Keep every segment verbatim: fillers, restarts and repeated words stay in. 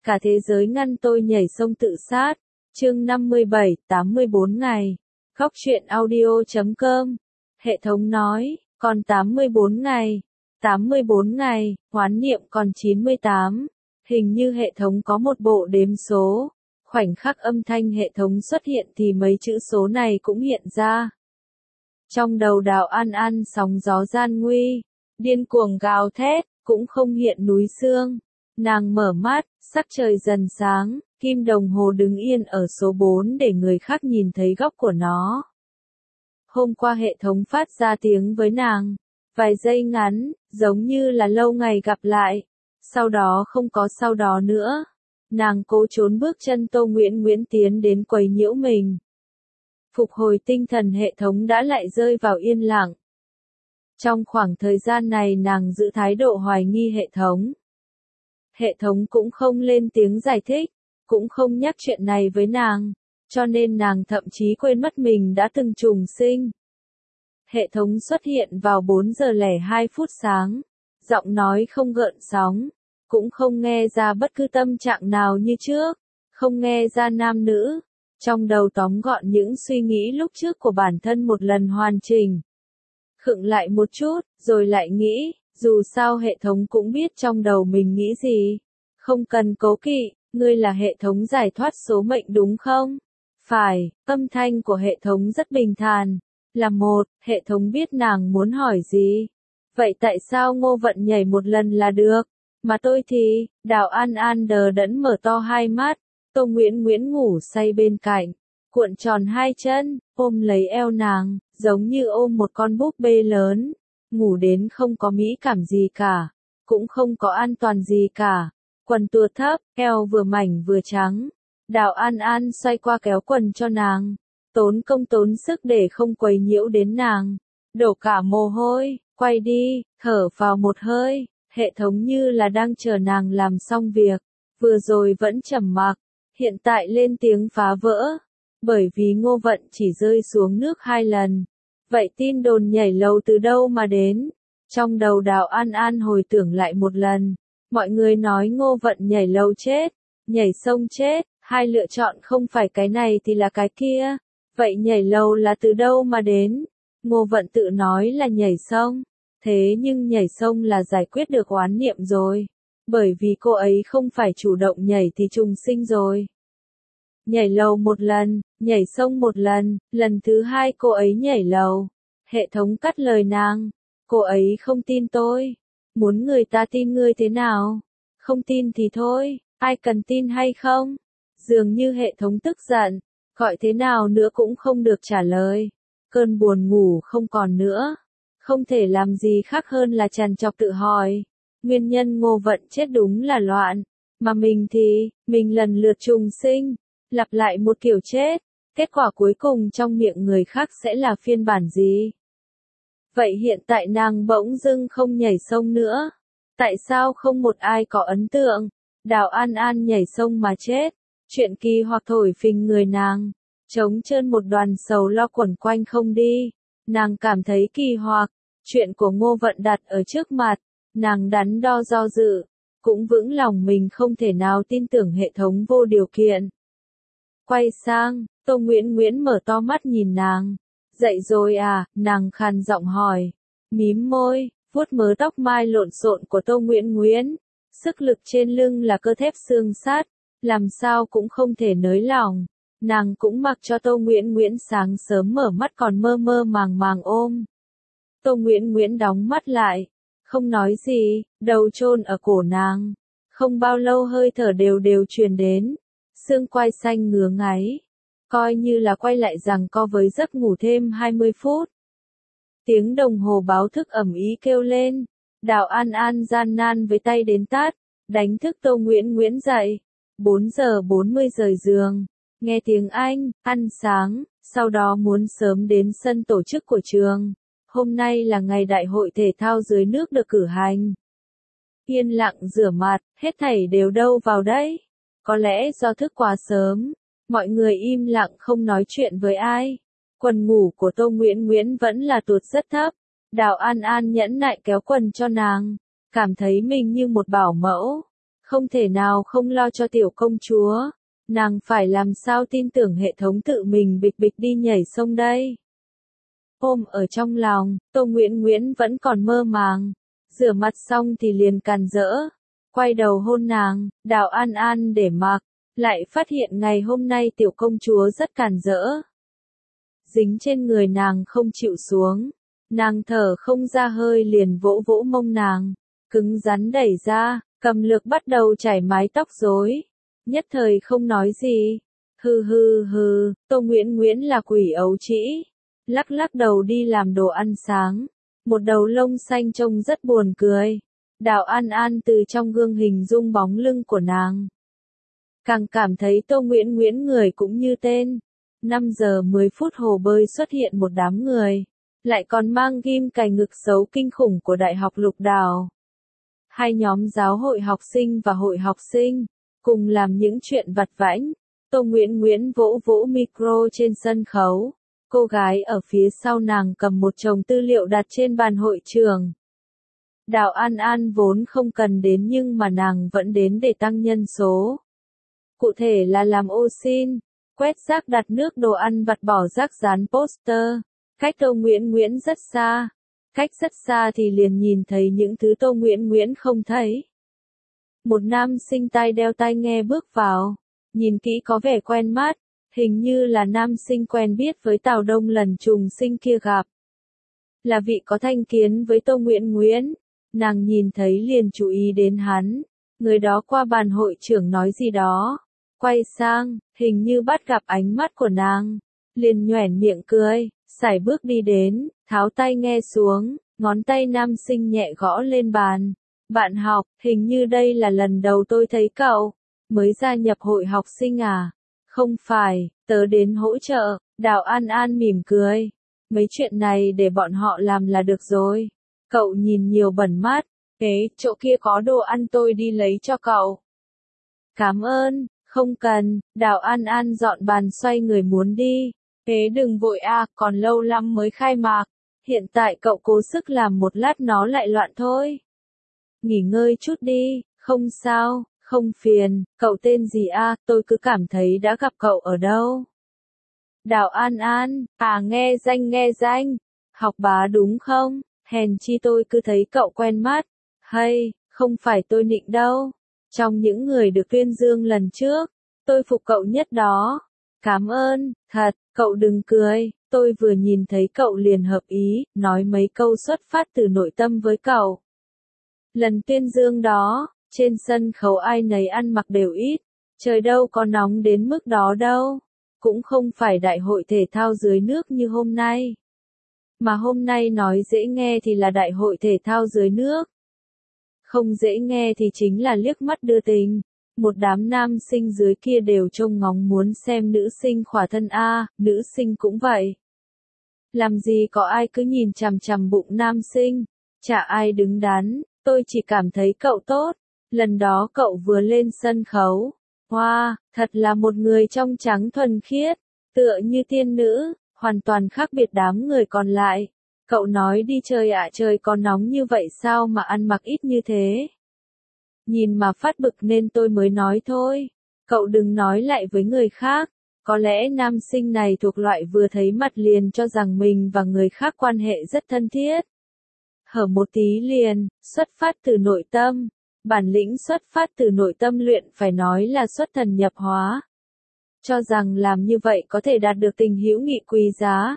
cả thế giới ngăn tôi nhảy sông tự sát. Chương năm mươi bảy, tám mươi bốn ngày. Góc truyện audio chấm com. Hệ thống nói, còn tám mươi bốn ngày. tám mươi bốn ngày, hoán niệm còn chín mươi tám. Hình như hệ thống có một bộ đếm số. Khoảnh khắc âm thanh hệ thống xuất hiện thì mấy chữ số này cũng hiện ra. Trong đầu Đào An An sóng gió gian nguy, điên cuồng gào thét, cũng không hiện núi xương. Nàng mở mắt, sắc trời dần sáng, kim đồng hồ đứng yên ở số bốn để người khác nhìn thấy góc của nó. Hôm qua hệ thống phát ra tiếng với nàng, vài giây ngắn, giống như là lâu ngày gặp lại. Sau đó không có sau đó nữa. Nàng cố trốn bước chân Tô Nguyễn Nguyễn tiến đến quấy nhiễu mình. Phục hồi tinh thần hệ thống đã lại rơi vào yên lặng. Trong khoảng thời gian này nàng giữ thái độ hoài nghi hệ thống. Hệ thống cũng không lên tiếng giải thích, cũng không nhắc chuyện này với nàng, cho nên nàng thậm chí quên mất mình đã từng trùng sinh. Hệ thống xuất hiện vào bốn giờ lẻ hai phút sáng, giọng nói không gợn sóng, cũng không nghe ra bất cứ tâm trạng nào như trước, không nghe ra nam nữ, trong đầu tóm gọn những suy nghĩ lúc trước của bản thân một lần hoàn chỉnh. Khựng lại một chút, rồi lại nghĩ, dù sao hệ thống cũng biết trong đầu mình nghĩ gì. Không cần cố kỵ, ngươi là hệ thống giải thoát số mệnh đúng không? Phải, âm thanh của hệ thống rất bình thản. Là một, hệ thống biết nàng muốn hỏi gì. Vậy tại sao Ngô Vận nhảy một lần là được? Mà tôi thì, Đào An An đờ đẫn mở to hai mắt, Tô Nguyễn Nguyễn ngủ say bên cạnh, cuộn tròn hai chân, ôm lấy eo nàng, giống như ôm một con búp bê lớn, ngủ đến không có mỹ cảm gì cả, cũng không có an toàn gì cả, quần tua thấp, eo vừa mảnh vừa trắng, Đào An An xoay qua kéo quần cho nàng, tốn công tốn sức để không quấy nhiễu đến nàng, đổ cả mồ hôi, quay đi, thở vào một hơi. Hệ thống như là đang chờ nàng làm xong việc, vừa rồi vẫn trầm mặc, hiện tại lên tiếng phá vỡ, bởi vì Ngô Vận chỉ rơi xuống nước hai lần. Vậy tin đồn nhảy lầu từ đâu mà đến? Trong đầu Đào An An hồi tưởng lại một lần, mọi người nói Ngô Vận nhảy lầu chết, nhảy sông chết, hai lựa chọn không phải cái này thì là cái kia. Vậy nhảy lầu là từ đâu mà đến? Ngô Vận tự nói là nhảy sông. Thế nhưng nhảy sông là giải quyết được oán niệm rồi. Bởi vì cô ấy không phải chủ động nhảy thì trùng sinh rồi. Nhảy lầu một lần, nhảy sông một lần, lần thứ hai cô ấy nhảy lầu. Hệ thống cắt lời nàng. Cô ấy không tin tôi. Muốn người ta tin ngươi thế nào? Không tin thì thôi, ai cần tin hay không? Dường như hệ thống tức giận, gọi thế nào nữa cũng không được trả lời. Cơn buồn ngủ không còn nữa. Không thể làm gì khác hơn là trằn trọc tự hỏi. Nguyên nhân Ngô Vận chết đúng là loạn. Mà mình thì, mình lần lượt trùng sinh, lặp lại một kiểu chết. Kết quả cuối cùng trong miệng người khác sẽ là phiên bản gì? Vậy hiện tại nàng bỗng dưng không nhảy sông nữa. Tại sao không một ai có ấn tượng? Đào An An nhảy sông mà chết. Chuyện kỳ hoặc thổi phình người nàng. Trống trơn một đoàn sầu lo quẩn quanh không đi. Nàng cảm thấy kỳ hoặc, chuyện của Ngô Vận đặt ở trước mặt, nàng đắn đo do dự, cũng vững lòng mình không thể nào tin tưởng hệ thống vô điều kiện. Quay sang, Tô Nguyễn Nguyễn mở to mắt nhìn nàng, dậy rồi à, nàng khàn giọng hỏi, mím môi, vuốt mớ tóc mai lộn xộn của Tô Nguyễn Nguyễn, sức lực trên lưng là cơ thép xương sắt, làm sao cũng không thể nới lỏng. Nàng cũng mặc cho Tô Nguyễn Nguyễn sáng sớm mở mắt còn mơ mơ màng màng ôm. Tô Nguyễn Nguyễn đóng mắt lại, không nói gì, đầu chôn ở cổ nàng. Không bao lâu hơi thở đều đều truyền đến, xương quai xanh ngứa ngáy, coi như là quay lại rằng co với giấc ngủ thêm hai mươi phút. Tiếng đồng hồ báo thức ầm ĩ kêu lên, Đào An An gian nan với tay đến tát, đánh thức Tô Nguyễn Nguyễn dậy. bốn giờ bốn mươi rời giường. Nghe tiếng Anh, ăn sáng, sau đó muốn sớm đến sân tổ chức của trường. Hôm nay là ngày đại hội thể thao dưới nước được cử hành. Yên lặng rửa mặt, hết thảy đều đâu vào đấy. Có lẽ do thức quá sớm, mọi người im lặng không nói chuyện với ai. Quần ngủ của Tô Nguyễn Nguyễn vẫn là tuột rất thấp. Đào An An nhẫn nại kéo quần cho nàng, cảm thấy mình như một bảo mẫu. Không thể nào không lo cho tiểu công chúa. Nàng phải làm sao tin tưởng hệ thống tự mình bịch bịch đi nhảy sông đây. Ôm ở trong lòng, Tô Nguyễn Nguyễn vẫn còn mơ màng. Rửa mặt xong thì liền càn rỡ. Quay đầu hôn nàng, Đào An An để mặc. Lại phát hiện ngày hôm nay tiểu công chúa rất càn rỡ. Dính trên người nàng không chịu xuống. Nàng thở không ra hơi liền vỗ vỗ mông nàng. Cứng rắn đẩy ra, cầm lược bắt đầu chải mái tóc rối. Nhất thời không nói gì. Hừ hừ hừ, Tô Nguyễn Nguyễn là quỷ ấu trĩ. Lắc lắc đầu đi làm đồ ăn sáng. Một đầu lông xanh trông rất buồn cười. Đào An An từ trong gương hình dung bóng lưng của nàng. Càng cảm thấy Tô Nguyễn Nguyễn người cũng như tên. năm giờ mười phút hồ bơi xuất hiện một đám người. Lại còn mang ghim cài ngực xấu kinh khủng của Đại học Lục Đào. Hai nhóm giáo hội học sinh và hội học sinh. Cùng làm những chuyện vặt vãnh. Tô Nguyễn Nguyễn vỗ vỗ micro trên sân khấu. Cô gái ở phía sau nàng cầm một chồng tư liệu đặt trên bàn hội trường. Đào An An vốn không cần đến nhưng mà nàng vẫn đến để tăng nhân số. Cụ thể là làm ô xin, quét rác đặt nước đồ ăn vặt bỏ rác dán poster. Cách Tô Nguyễn Nguyễn rất xa. Cách rất xa thì liền nhìn thấy những thứ Tô Nguyễn Nguyễn không thấy. Một nam sinh tai đeo tai nghe bước vào. Nhìn kỹ có vẻ quen mắt. Hình như là nam sinh quen biết với Tào Đông lần trùng sinh kia gặp. Là vị có thành kiến với Tô Nguyễn Nguyễn. Nàng nhìn thấy liền chú ý đến hắn. Người đó qua bàn hội trưởng nói gì đó. Quay sang, hình như bắt gặp ánh mắt của nàng. Liền nhoẻn miệng cười, sải bước đi đến, tháo tai nghe xuống, ngón tay nam sinh nhẹ gõ lên bàn. Bạn học, hình như đây là lần đầu tôi thấy cậu. Mới gia nhập hội học sinh à? Không phải, tớ đến hỗ trợ. Đào An An mỉm cười. Mấy chuyện này để bọn họ làm là được rồi. Cậu nhìn nhiều bẩn mắt. Ế, chỗ kia có đồ ăn tôi đi lấy cho cậu. Cảm ơn, không cần. Đào An An dọn bàn xoay người muốn đi. Ế đừng vội à, còn lâu lắm mới khai mạc. Hiện tại cậu cố sức làm một lát nó lại loạn thôi. Nghỉ ngơi chút đi, không sao, không phiền. Cậu tên gì à, tôi cứ cảm thấy đã gặp cậu ở đâu. Đào An An, à nghe danh nghe danh. Học bá đúng không? Hèn chi tôi cứ thấy cậu quen mắt. Hay, không phải tôi nịnh đâu. Trong những người được tuyên dương lần trước, tôi phục cậu nhất đó. Cảm ơn, thật, cậu đừng cười. Tôi vừa nhìn thấy cậu liền hợp ý, nói mấy câu xuất phát từ nội tâm với cậu. Lần tuyên dương đó, trên sân khấu ai nấy ăn mặc đều ít. Trời đâu có nóng đến mức đó đâu. Cũng không phải đại hội thể thao dưới nước như hôm nay. Mà hôm nay nói dễ nghe thì là đại hội thể thao dưới nước. Không dễ nghe thì chính là liếc mắt đưa tình. Một đám nam sinh dưới kia đều trông ngóng muốn xem nữ sinh khỏa thân a, nữ sinh cũng vậy. Làm gì có ai cứ nhìn chằm chằm bụng nam sinh. Chả ai đứng đắn, tôi chỉ cảm thấy cậu tốt. Lần đó cậu vừa lên sân khấu. Wow, thật là một người trong trắng thuần khiết, tựa như tiên nữ, hoàn toàn khác biệt đám người còn lại. Cậu nói đi chơi ạ, trời có nóng như vậy sao mà ăn mặc ít như thế. Nhìn mà phát bực nên tôi mới nói thôi. Cậu đừng nói lại với người khác. Có lẽ nam sinh này thuộc loại vừa thấy mặt liền cho rằng mình và người khác quan hệ rất thân thiết. Hở một tí liền, xuất phát từ nội tâm. Bản lĩnh xuất phát từ nội tâm luyện phải nói là xuất thần nhập hóa. Cho rằng làm như vậy có thể đạt được tình hữu nghị quý giá.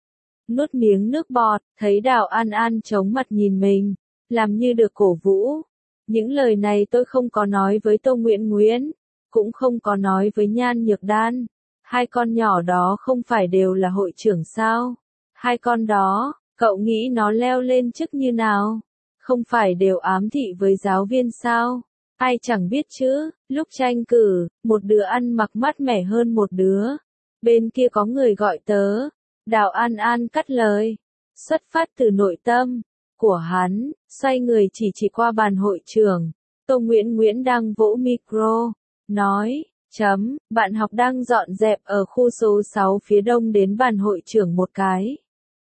Nuốt miếng nước bọt, thấy Đào An An chống mặt nhìn mình, làm như được cổ vũ. Những lời này tôi không có nói với Tô Nguyễn Nguyễn, cũng không có nói với Nhan Nhược Đan. Hai con nhỏ đó không phải đều là hội trưởng sao? Hai con đó, cậu nghĩ nó leo lên chức như nào? Không phải đều ám thị với giáo viên sao? Ai chẳng biết chứ, lúc tranh cử, một đứa ăn mặc mát mẻ hơn một đứa. Bên kia có người gọi tớ. Đào An An cắt lời. Xuất phát từ nội tâm của hắn, xoay người chỉ chỉ qua bàn hội trường. Tô Nguyễn Nguyễn đang vỗ micro, nói, chấm, bạn học đang dọn dẹp ở khu số sáu phía đông đến bàn hội trưởng một cái.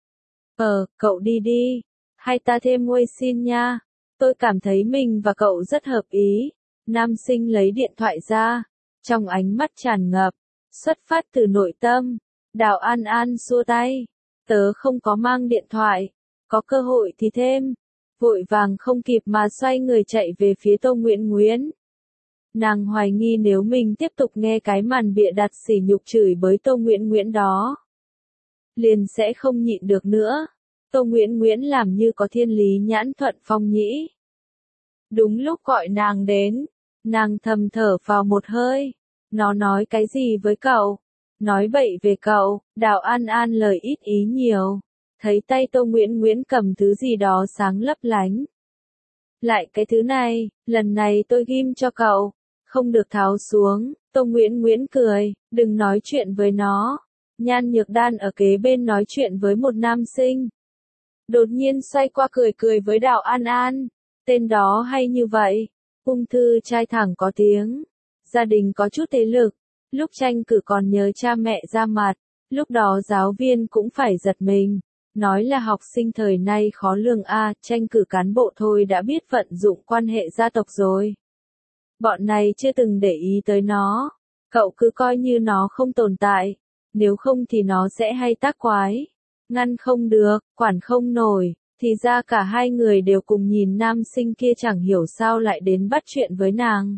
Ờ, cậu đi đi. Hay ta thêm Wei xin nha. Tôi cảm thấy mình và cậu rất hợp ý. Nam sinh lấy điện thoại ra, trong ánh mắt tràn ngập, xuất phát từ nội tâm. Đào An An xua tay, tớ không có mang điện thoại, có cơ hội thì thêm. Vội vàng không kịp mà xoay người chạy về phía Tô Nguyễn Nguyễn. Nàng hoài nghi nếu mình tiếp tục nghe cái màn bịa đặt sỉ nhục chửi bới Tô Nguyễn Nguyễn đó, liền sẽ không nhịn được nữa. Tô Nguyễn Nguyễn làm như có thiên lý nhãn thuận phong nhĩ. Đúng lúc gọi nàng đến, nàng thầm thở vào một hơi. Nó nói cái gì với cậu? Nói bậy về cậu. Đào An An lời ít ý nhiều. Thấy tay Tô Nguyễn Nguyễn cầm thứ gì đó sáng lấp lánh. Lại cái thứ này, lần này tôi ghim cho cậu. Không được tháo xuống. Tô Nguyễn Nguyễn cười, đừng nói chuyện với nó. Nhan Nhược Đan ở kế bên nói chuyện với một nam sinh. Đột nhiên xoay qua cười cười với Đào An An. Tên đó hay như vậy. Ung thư trai thẳng có tiếng. Gia đình có chút thế lực. Lúc tranh cử còn nhớ cha mẹ ra mặt. Lúc đó giáo viên cũng phải giật mình. Nói là học sinh thời nay khó lường a, tranh cử cán bộ thôi đã biết vận dụng quan hệ gia tộc rồi. Bọn này chưa từng để ý tới nó. Cậu cứ coi như nó không tồn tại. Nếu không thì nó sẽ hay tác quái. Ngăn không được, quản không nổi. Thì ra cả hai người đều cùng nhìn nam sinh kia chẳng hiểu sao lại đến bắt chuyện với nàng.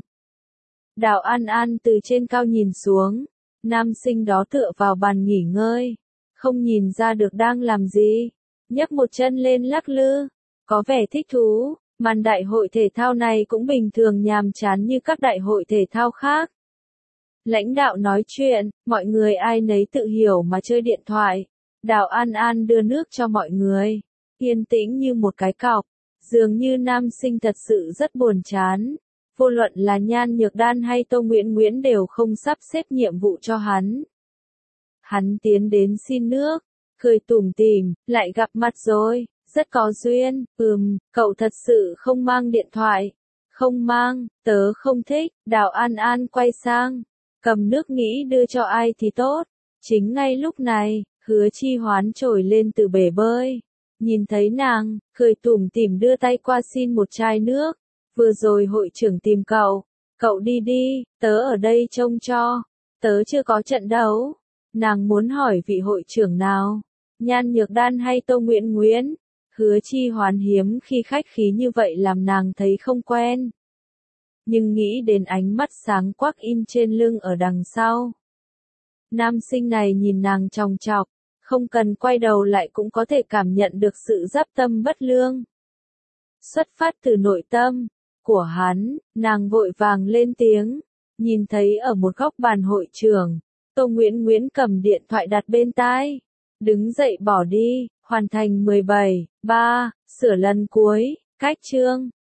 Đào An An từ trên cao nhìn xuống. Nam sinh đó tựa vào bàn nghỉ ngơi. Không nhìn ra được đang làm gì. Nhấc một chân lên lắc lư. Có vẻ thích thú. Màn đại hội thể thao này cũng bình thường nhàm chán như các đại hội thể thao khác. Lãnh đạo nói chuyện, mọi người ai nấy tự hiểu mà chơi điện thoại. Đào An An đưa nước cho mọi người. Yên tĩnh như một cái cọc. Dường như nam sinh thật sự rất buồn chán. Vô luận là Nhan Nhược Đan hay Tô Nguyễn Nguyễn đều không sắp xếp nhiệm vụ cho hắn. Hắn tiến đến xin nước, cười tủm tỉm, lại gặp mặt rồi, rất có duyên, ừm, cậu thật sự không mang điện thoại. Không mang, tớ không thích. Đào An An quay sang, cầm nước nghĩ đưa cho ai thì tốt. Chính ngay lúc này, Hứa Chi Hoán trồi lên từ bể bơi. Nhìn thấy nàng, cười tủm tỉm đưa tay qua xin một chai nước. Vừa rồi hội trưởng tìm cậu. Cậu đi đi, tớ ở đây trông cho. Tớ chưa có trận đấu. Nàng muốn hỏi vị hội trưởng nào? Nhan Nhược Đan hay Tô Nguyễn Nguyễn? Hứa Chi Hoán hiếm khi khách khí như vậy làm nàng thấy không quen. Nhưng nghĩ đến ánh mắt sáng quắc in trên lưng ở đằng sau. Nam sinh này nhìn nàng chòng chọc. Không cần quay đầu lại cũng có thể cảm nhận được sự giáp tâm bất lương. Xuất phát từ nội tâm của hắn, nàng vội vàng lên tiếng. Nhìn thấy ở một góc bàn hội trường, Tô Nguyễn Nguyễn cầm điện thoại đặt bên tai. Đứng dậy bỏ đi, hoàn thành mười bảy, ba, sửa lần cuối, cách chương.